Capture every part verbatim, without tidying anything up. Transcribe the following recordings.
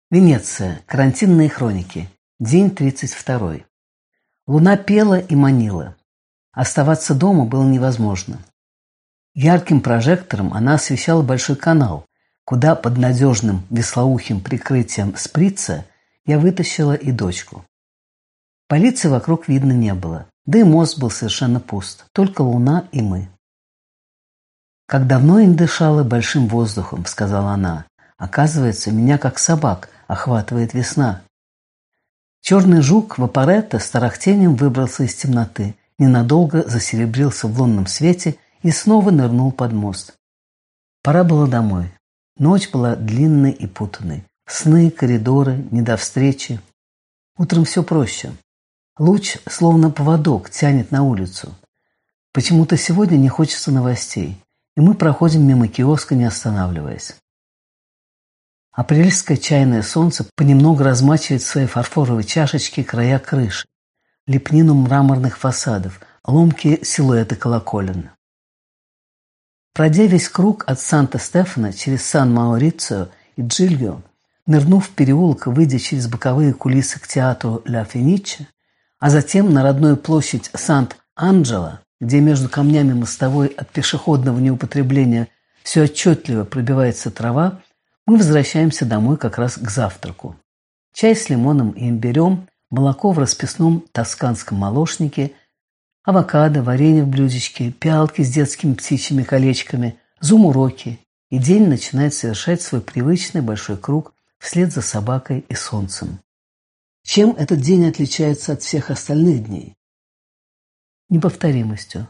Венеция. Карантинные хроники. День тридцать второй. Луна пела и манила. Оставаться дома было невозможно. Ярким прожектором она освещала большой канал, куда под надежным веслоухим прикрытием сприца я вытащила и дочку. Полиции вокруг видно не было, да и мост был совершенно пуст, только луна и мы. «Как давно я не дышала большим воздухом», — сказала она. «Оказывается, меня, как собак, охватывает весна». Черный жук Вапоретто с тарахтением выбрался из темноты, ненадолго засеребрился в лунном свете и снова нырнул под мост. Пора было домой. Ночь была длинной и путанной. Сны, коридоры, не до встречи. Утром все проще. Луч, словно поводок, тянет на улицу. Почему-то сегодня не хочется новостей, и мы проходим мимо киоска, не останавливаясь. Апрельское чайное солнце понемногу размачивает в своей фарфоровой чашечке края крыши, лепнину мраморных фасадов, ломкие силуэты колоколен. Пройдя весь круг от Санта-Стефано через Сан-Маурицио и Джильо, нырнув в переулок и выйдя через боковые кулисы к театру Ля Фениче, а затем на родную площадь Сант-Анджело, где между камнями мостовой от пешеходного неупотребления все отчетливо пробивается трава, мы возвращаемся домой как раз к завтраку. Чай с лимоном и имбирем, молоко в расписном тосканском молочнике, авокадо, варенье в блюдечке, пиалки с детскими птичьими колечками, зум-уроки. И день начинает совершать свой привычный большой круг вслед за собакой и солнцем. Чем этот день отличается от всех остальных дней? Неповторимостью.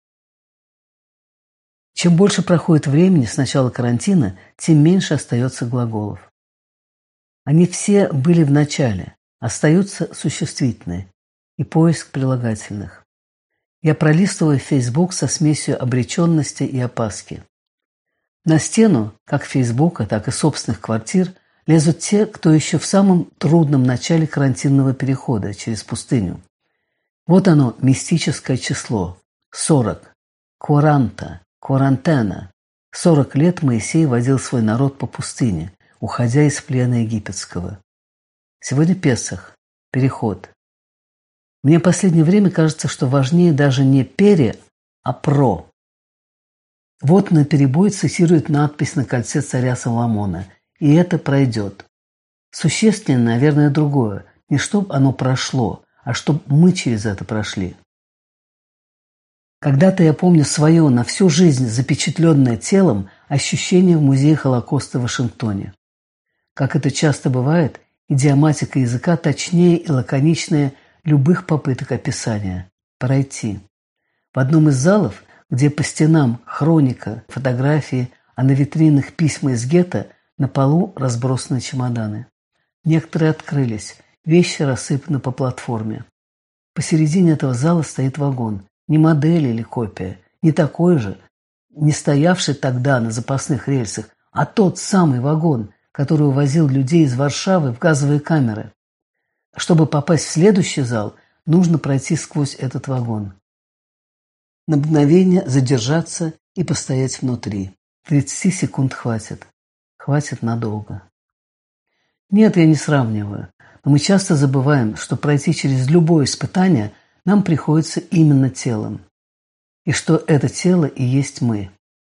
Чем больше проходит времени с начала карантина, тем меньше остается глаголов. Они все были в начале, остаются существительные и поиск прилагательных. Я пролистываю Facebook со смесью обреченности и опаски. На стену, как Фейсбука, так и собственных квартир, лезут те, кто еще в самом трудном начале карантинного перехода через пустыню. Вот оно, мистическое число – сорок, куаранта. Кварантена. Сорок лет Моисей водил свой народ по пустыне, уходя из плена египетского. Сегодня Песах, переход. Мне в последнее время кажется, что важнее даже не «пере», а «про». Вот наперебой цитирует надпись на кольце царя Соломона «И это пройдет». Существеннее, наверное, другое. Не чтоб оно прошло, а чтоб мы через это прошли. Когда-то я помню свое на всю жизнь запечатленное телом ощущение в музее Холокоста в Вашингтоне. Как это часто бывает, идиоматика языка точнее и лаконичнее любых попыток описания. Пройти. В одном из залов, где по стенам хроника, фотографии, а на витринах письма из гетто, на полу разбросаны чемоданы. Некоторые открылись, вещи рассыпаны по платформе. Посередине этого зала стоит вагон. Не модель или копия, не такой же, не стоявший тогда на запасных рельсах, а тот самый вагон, который увозил людей из Варшавы в газовые камеры. Чтобы попасть в следующий зал, нужно пройти сквозь этот вагон. На мгновение задержаться и постоять внутри. тридцать секунд хватит. Хватит надолго. Нет, я не сравниваю, но мы часто забываем, что пройти через любое испытание – нам приходится именно телом, и что это тело и есть мы.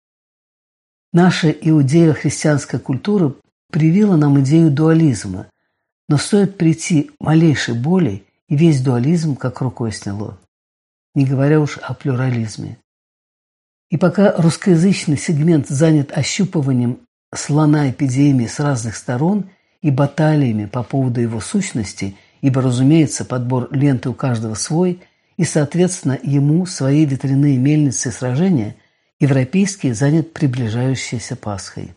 Наша иудео-христианская культура привила нам идею дуализма, но стоит прийти малейшей боли, и весь дуализм как рукой сняло, не говоря уж о плюрализме. И пока русскоязычный сегмент занят ощупыванием слона эпидемии с разных сторон и баталиями по поводу его сущности, ибо, разумеется, подбор ленты у каждого свой, и, соответственно, ему свои ветряные мельницы и сражения, европейский занят приближающейся Пасхой.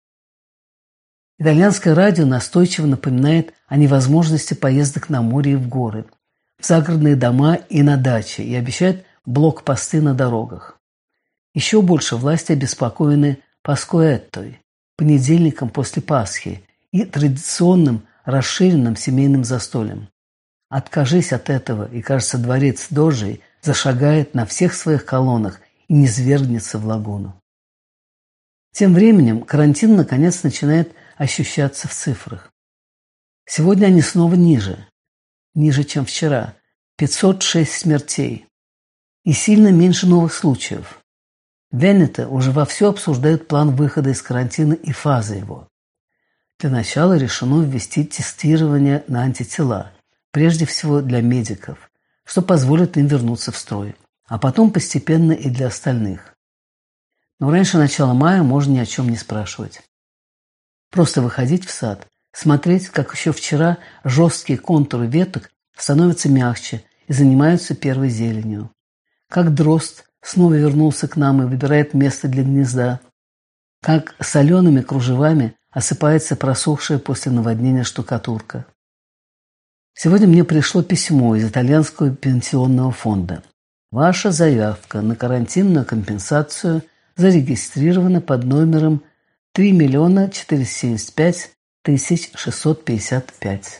Итальянское радио настойчиво напоминает о невозможности поездок на море и в горы, в загородные дома и на даче, и обещает блокпосты на дорогах. Еще больше власти обеспокоены Паскуэттой, понедельником после Пасхи, и традиционным расширенным семейным застольем. Откажись от этого, и, кажется, дворец Дожей зашагает на всех своих колоннах и низвергнется в лагуну. Тем временем карантин наконец начинает ощущаться в цифрах. Сегодня они снова ниже, ниже, чем вчера. пятьсот шесть смертей. И сильно меньше новых случаев. В Венето уже вовсю обсуждают план выхода из карантина и фазы его. Для начала решено ввести тестирование на антитела, прежде всего для медиков, что позволит им вернуться в строй, а потом постепенно и для остальных. Но раньше начала мая можно ни о чем не спрашивать. Просто выходить в сад, смотреть, как еще вчера жесткие контуры веток становятся мягче и занимаются первой зеленью. Как дрозд снова вернулся к нам и выбирает место для гнезда. Как солеными кружевами осыпается просохшая после наводнения штукатурка. Сегодня мне пришло письмо из итальянского пенсионного фонда. Ваша заявка на карантинную компенсацию зарегистрирована под номером три миллиона четыреста семьдесят пять тысяч шестьсот пятьдесят пять.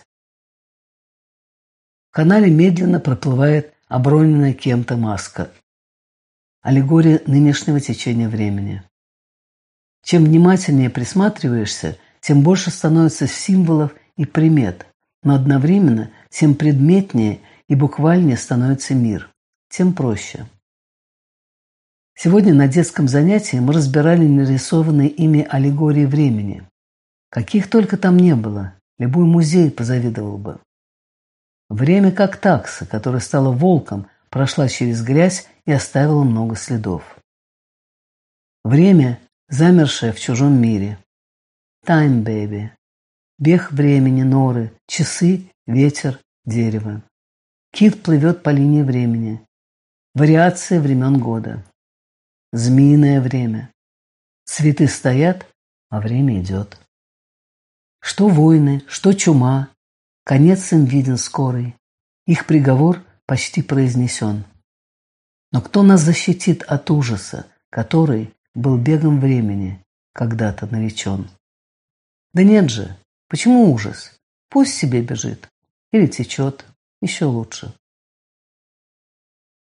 В канале медленно проплывает оброненная кем-то маска. Аллегория нынешнего течения времени. Чем внимательнее присматриваешься, тем больше становится символов и примет, но одновременно тем предметнее и буквальнее становится мир, тем проще. Сегодня на детском занятии мы разбирали нарисованные ими аллегории времени. Каких только там не было, любой музей позавидовал бы. Время как такса, которая стала волком, прошла через грязь и оставила много следов. Время, замершее в чужом мире. Time, baby. Бег времени, норы, часы, ветер, дерево. Кит плывет по линии времени. Вариация времен года. Змеиное время. Цветы стоят, а время идет. Что войны, что чума, конец им виден скорый. Их приговор почти произнесен. Но кто нас защитит от ужаса, который был бегом времени, когда-то наречен? Да нет же, почему ужас? Пусть себе бежит или течет, еще лучше.